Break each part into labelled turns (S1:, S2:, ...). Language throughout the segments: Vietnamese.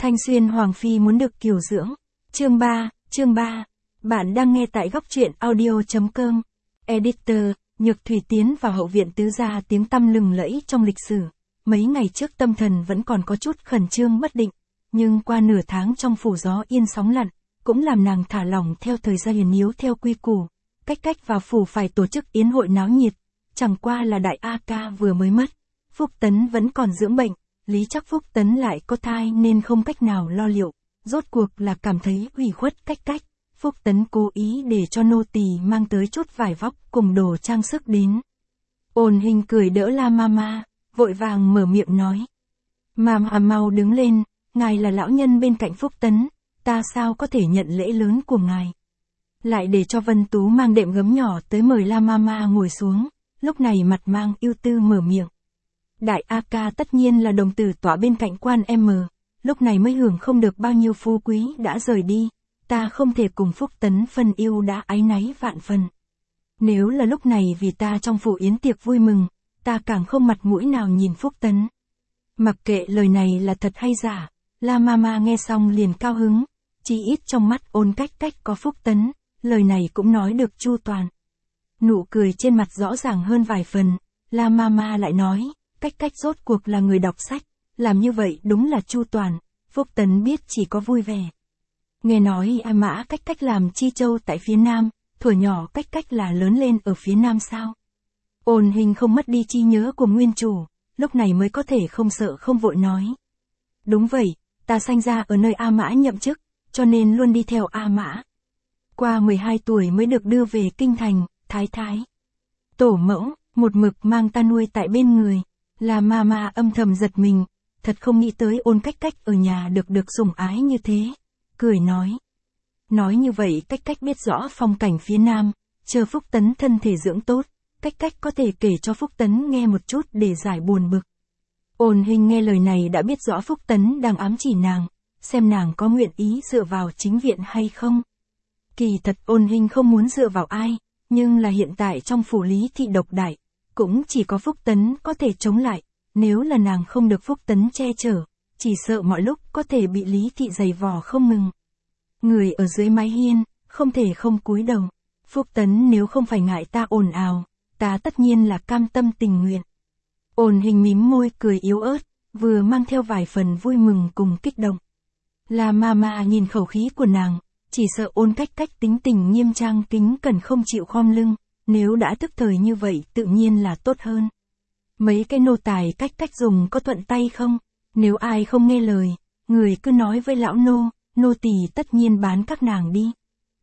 S1: Thanh Xuyên Hoàng Phi muốn được kiều dưỡng. Chương 3. Bạn đang nghe tại góc truyện audio.com. Editor, Nhược Thủy tiến vào hậu viện tứ gia tiếng tăm lừng lẫy trong lịch sử. Mấy ngày trước tâm thần vẫn còn có chút khẩn trương bất định, nhưng qua nửa tháng trong phủ gió yên sóng lặn, cũng làm nàng thả lỏng theo thời gian hiền yếu theo quy củ. Cách vào phủ phải tổ chức yến hội náo nhiệt, chẳng qua là đại A Ca vừa mới mất. Phúc Tấn vẫn còn dưỡng bệnh, Lý Trắc Phúc Tấn lại có thai nên không cách nào lo liệu, rốt cuộc là cảm thấy ủy khuất cách. Phúc Tấn cố ý để cho nô tỳ mang tới chút vải vóc cùng đồ trang sức đến. Ôn Hình cười đỡ La Mama, vội vàng mở miệng nói. Mama mau đứng lên, ngài là lão nhân bên cạnh Phúc Tấn, ta sao có thể nhận lễ lớn của ngài. Lại để cho Vân Tú mang đệm gấm nhỏ tới mời La Mama ngồi xuống, lúc này mặt mang ưu tư mở miệng. Đại A Ca tất nhiên là đồng tử tỏa bên cạnh quan M, lúc này mới hưởng không được bao nhiêu phú quý đã rời đi, ta không thể cùng Phúc Tấn phân yêu đã áy náy vạn phần. Nếu là lúc này vì ta trong phủ yến tiệc vui mừng, ta càng không mặt mũi nào nhìn Phúc Tấn. Mặc kệ lời này là thật hay giả, La Mama nghe xong liền cao hứng, chỉ ít trong mắt Ôn Cách có Phúc Tấn, lời này cũng nói được chu toàn. Nụ cười trên mặt rõ ràng hơn vài phần, La Mama lại nói, Cách rốt cuộc là người đọc sách, làm như vậy đúng là chu toàn, Phúc Tấn biết chỉ có vui vẻ. Nghe nói A Mã Cách làm chi châu tại phía Nam, thuở nhỏ Cách là lớn lên ở phía Nam sao? Ôn Hình không mất đi trí nhớ của nguyên chủ, lúc này mới có thể không sợ không vội nói. Đúng vậy, ta sanh ra ở nơi A Mã nhậm chức, cho nên luôn đi theo A Mã. Qua 12 tuổi mới được đưa về kinh thành, thái. Tổ mẫu, một mực mang ta nuôi tại bên người. La Mama âm thầm giật mình, thật không nghĩ tới Ôn Cách ở nhà được sủng ái như thế. Cười nói. Nói như vậy Cách biết rõ phong cảnh phía Nam, chờ Phúc Tấn thân thể dưỡng tốt, Cách có thể kể cho Phúc Tấn nghe một chút để giải buồn bực. Ôn Hình nghe lời này đã biết rõ Phúc Tấn đang ám chỉ nàng, xem nàng có nguyện ý dựa vào chính viện hay không. Kỳ thật Ôn Hình không muốn dựa vào ai, nhưng là hiện tại trong phủ Lý thị độc đại, cũng chỉ có Phúc Tấn có thể chống lại, nếu là nàng không được Phúc Tấn che chở, chỉ sợ mọi lúc có thể bị Lý thị giày vò không ngừng. Người ở dưới mái hiên, không thể không cúi đầu. Phúc Tấn nếu không phải ngại ta ồn ào, ta tất nhiên là cam tâm tình nguyện. Ôn Hình mím môi cười yếu ớt, vừa mang theo vài phần vui mừng cùng kích động. La Mama nhìn khẩu khí của nàng, chỉ sợ Ôn Cách tính tình nghiêm trang kính cẩn không chịu khom lưng, nếu đã tức thời như vậy tự nhiên là tốt hơn. Mấy cái nô tài Cách dùng có thuận tay không? Nếu ai không nghe lời, người cứ nói với lão nô tỳ tất nhiên bán các nàng đi.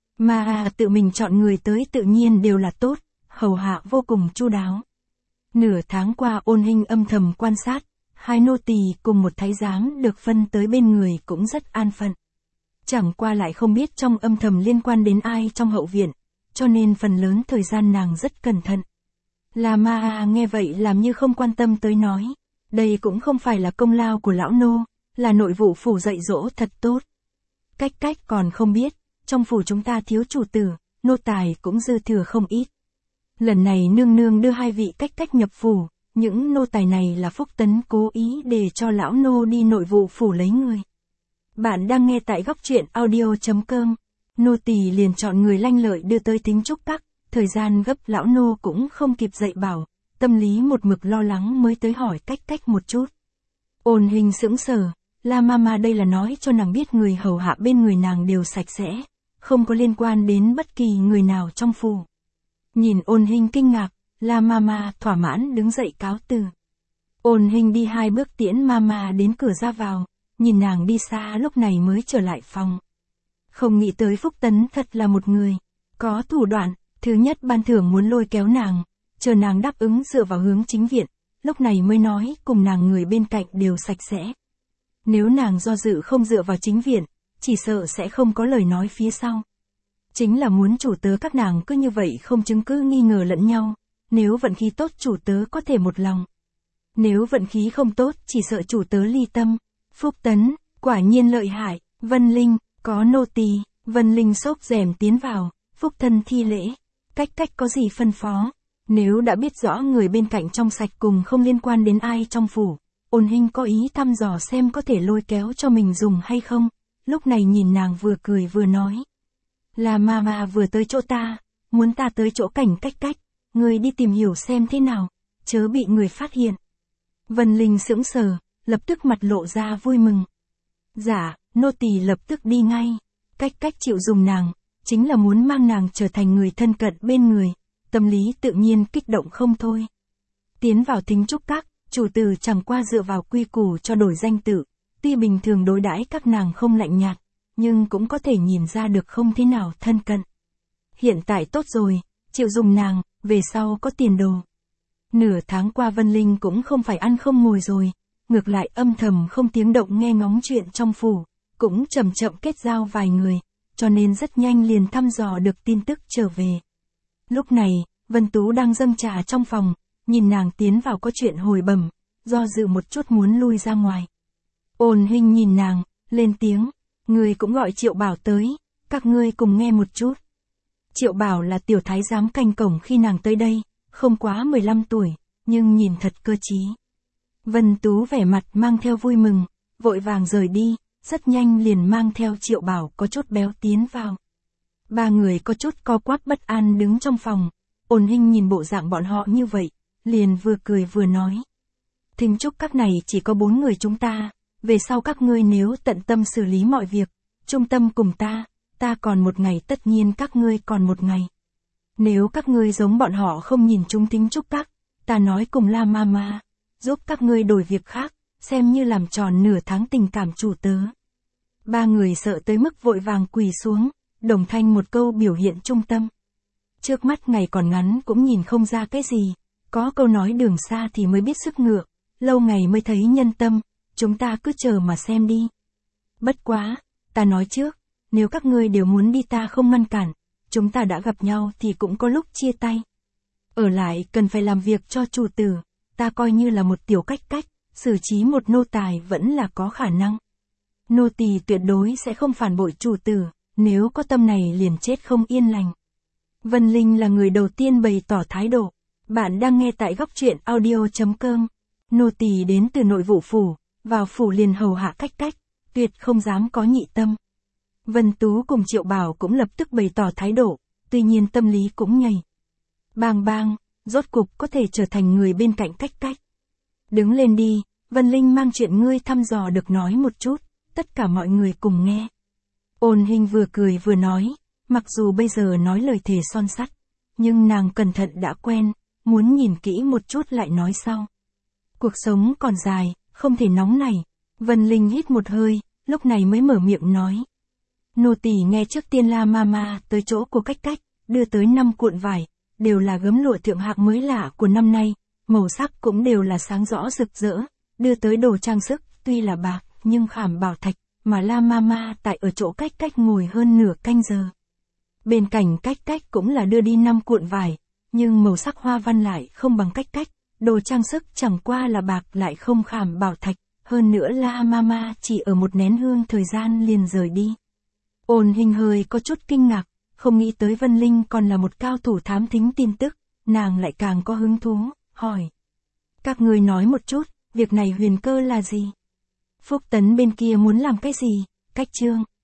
S1: Mà tự mình chọn người tới tự nhiên đều là tốt, hầu hạ vô cùng chu đáo. Nửa tháng qua Ôn Hình âm thầm quan sát, hai nô tỳ cùng một thái giám được phân tới bên người cũng rất an phận. Chẳng qua lại không biết trong âm thầm liên quan đến ai trong hậu viện, cho nên phần lớn thời gian nàng rất cẩn thận. La Ma nghe vậy làm như không quan tâm tới nói, đây cũng không phải là công lao của lão nô, là nội vụ phủ dạy dỗ thật tốt. Cách còn không biết, trong phủ chúng ta thiếu chủ tử, nô tài cũng dư thừa không ít. Lần này nương đưa hai vị Cách nhập phủ, những nô tài này là Phúc Tấn cố ý để cho lão nô đi nội vụ phủ lấy người. Bạn đang nghe tại góc truyện audio.com. Nô tỳ liền chọn người lanh lợi đưa tới Tính Trúc Các, thời gian gấp lão nô cũng không kịp dạy bảo, tâm lý một mực lo lắng mới tới hỏi Cách một chút. Ôn Hình sững sờ, La Mama đây là nói cho nàng biết người hầu hạ bên người nàng đều sạch sẽ, không có liên quan đến bất kỳ người nào trong phủ. Nhìn Ôn Hình kinh ngạc, La Mama thỏa mãn đứng dậy cáo từ. Ôn Hình đi 2 bước tiễn Mama đến cửa ra vào, nhìn nàng đi xa lúc này mới trở lại phòng. Không nghĩ tới Phúc Tấn thật là một người có thủ đoạn, thứ nhất ban thưởng muốn lôi kéo nàng, chờ nàng đáp ứng dựa vào hướng chính viện, lúc này mới nói cùng nàng người bên cạnh đều sạch sẽ. Nếu nàng do dự không dựa vào chính viện, chỉ sợ sẽ không có lời nói phía sau. Chính là muốn chủ tớ các nàng cứ như vậy không chứng cứ nghi ngờ lẫn nhau, nếu vận khí tốt chủ tớ có thể một lòng. Nếu vận khí không tốt chỉ sợ chủ tớ ly tâm. Phúc Tấn, quả nhiên lợi hại. Vân Linh, có nô tỳ. Vân Linh xốc rèm tiến vào, Phúc thân thi lễ. Cách có gì phân phó? Nếu đã biết rõ người bên cạnh trong sạch cùng không liên quan đến ai trong phủ, Ôn Hinh có ý thăm dò xem có thể lôi kéo cho mình dùng hay không, lúc này nhìn nàng vừa cười vừa nói. Là mama vừa tới chỗ ta, muốn ta tới chỗ cảnh cách, ngươi đi tìm hiểu xem thế nào, chớ bị người phát hiện. Vân Linh sững sờ, lập tức mặt lộ ra vui mừng. Dạ, nô tỳ lập tức đi ngay. Cách chịu dùng nàng, chính là muốn mang nàng trở thành người thân cận bên người, tâm lý tự nhiên kích động không thôi. Tiến vào Thính Trúc Các, chủ tử chẳng qua dựa vào quy củ cho đổi danh tự, tuy bình thường đối đãi các nàng không lạnh nhạt, nhưng cũng có thể nhìn ra được không thế nào thân cận. Hiện tại tốt rồi, chịu dùng nàng, về sau có tiền đồ. Nửa tháng qua Vân Linh cũng không phải ăn không ngồi rồi, ngược lại âm thầm không tiếng động nghe ngóng chuyện trong phủ, cũng chậm chậm kết giao vài người, cho nên rất nhanh liền thăm dò được tin tức trở về. Lúc này, Vân Tú đang dâng trà trong phòng, nhìn nàng tiến vào có chuyện hồi bẩm, do dự một chút muốn lui ra ngoài. Ôn Hinh nhìn nàng, lên tiếng, người cũng gọi Triệu Bảo tới, các ngươi cùng nghe một chút. Triệu Bảo là tiểu thái giám canh cổng khi nàng tới đây, không quá 15 tuổi, nhưng nhìn thật cơ trí. Vân Tú vẻ mặt mang theo vui mừng, vội vàng rời đi, rất nhanh liền mang theo Triệu Bảo có chút béo tiến vào. Ba người có chút co quắp bất an đứng trong phòng, Ôn Hinh nhìn bộ dạng bọn họ như vậy, liền vừa cười vừa nói. Thính Trúc Các này chỉ có 4 người chúng ta, về sau các ngươi nếu tận tâm xử lý mọi việc, trung tâm cùng ta còn một ngày tất nhiên các ngươi còn một ngày. Nếu các ngươi giống bọn họ không nhìn chúng Thính Trúc Các, ta nói cùng La Mama, giúp các ngươi đổi việc khác, xem như làm tròn nửa tháng tình cảm chủ tớ. Ba người sợ tới mức vội vàng quỳ xuống, đồng thanh một câu biểu hiện trung tâm. Trước mắt ngày còn ngắn cũng nhìn không ra cái gì, có câu nói đường xa thì mới biết sức ngựa, lâu ngày mới thấy nhân tâm, chúng ta cứ chờ mà xem đi. Bất quá, ta nói trước, nếu các ngươi đều muốn đi ta không ngăn cản, chúng ta đã gặp nhau thì cũng có lúc chia tay. Ở lại cần phải làm việc cho chủ tử, ta coi như là một tiểu cách, xử trí một nô tài vẫn là có khả năng. Nô tỳ tuyệt đối sẽ không phản bội chủ tử, nếu có tâm này liền chết không yên lành. Vân Linh là người đầu tiên bày tỏ thái độ. Bạn đang nghe tại góc truyện audio.com. Nô tỳ đến từ nội vụ phủ, vào phủ liền hầu hạ cách, tuyệt không dám có nhị tâm. Vân Tú cùng Triệu Bảo cũng lập tức bày tỏ thái độ, tuy nhiên tâm lý cũng nhảy. Bang, rốt cục có thể trở thành người bên cạnh cách. Đứng lên đi, Vân Linh mang chuyện ngươi thăm dò được nói một chút, tất cả mọi người cùng nghe. Ôn Hinh vừa cười vừa nói, mặc dù bây giờ nói lời thề son sắt, nhưng nàng cẩn thận đã quen, muốn nhìn kỹ một chút lại nói sau. Cuộc sống còn dài, không thể nóng nảy. Vân Linh hít một hơi, lúc này mới mở miệng nói. Nô tỳ nghe trước tiên La Mama tới chỗ của cách, đưa tới 5 cuộn vải, đều là gấm lụa thượng hạng mới lạ của năm nay, màu sắc cũng đều là sáng rõ rực rỡ, đưa tới đồ trang sức, tuy là bạc, nhưng khảm bảo thạch, mà La Mama tại ở chỗ cách ngồi hơn nửa canh giờ. Bên cạnh cách cũng là đưa đi 5 cuộn vải, nhưng màu sắc hoa văn lại không bằng cách, đồ trang sức chẳng qua là bạc lại không khảm bảo thạch, hơn nữa La Mama chỉ ở một nén hương thời gian liền rời đi. Ôn Hinh hơi có chút kinh ngạc, không nghĩ tới Vân Linh còn là một cao thủ thám thính tin tức, nàng lại càng có hứng thú, hỏi. Các ngươi nói một chút, việc này huyền cơ là gì? Phúc Tấn bên kia muốn làm cái gì? Cách Trương.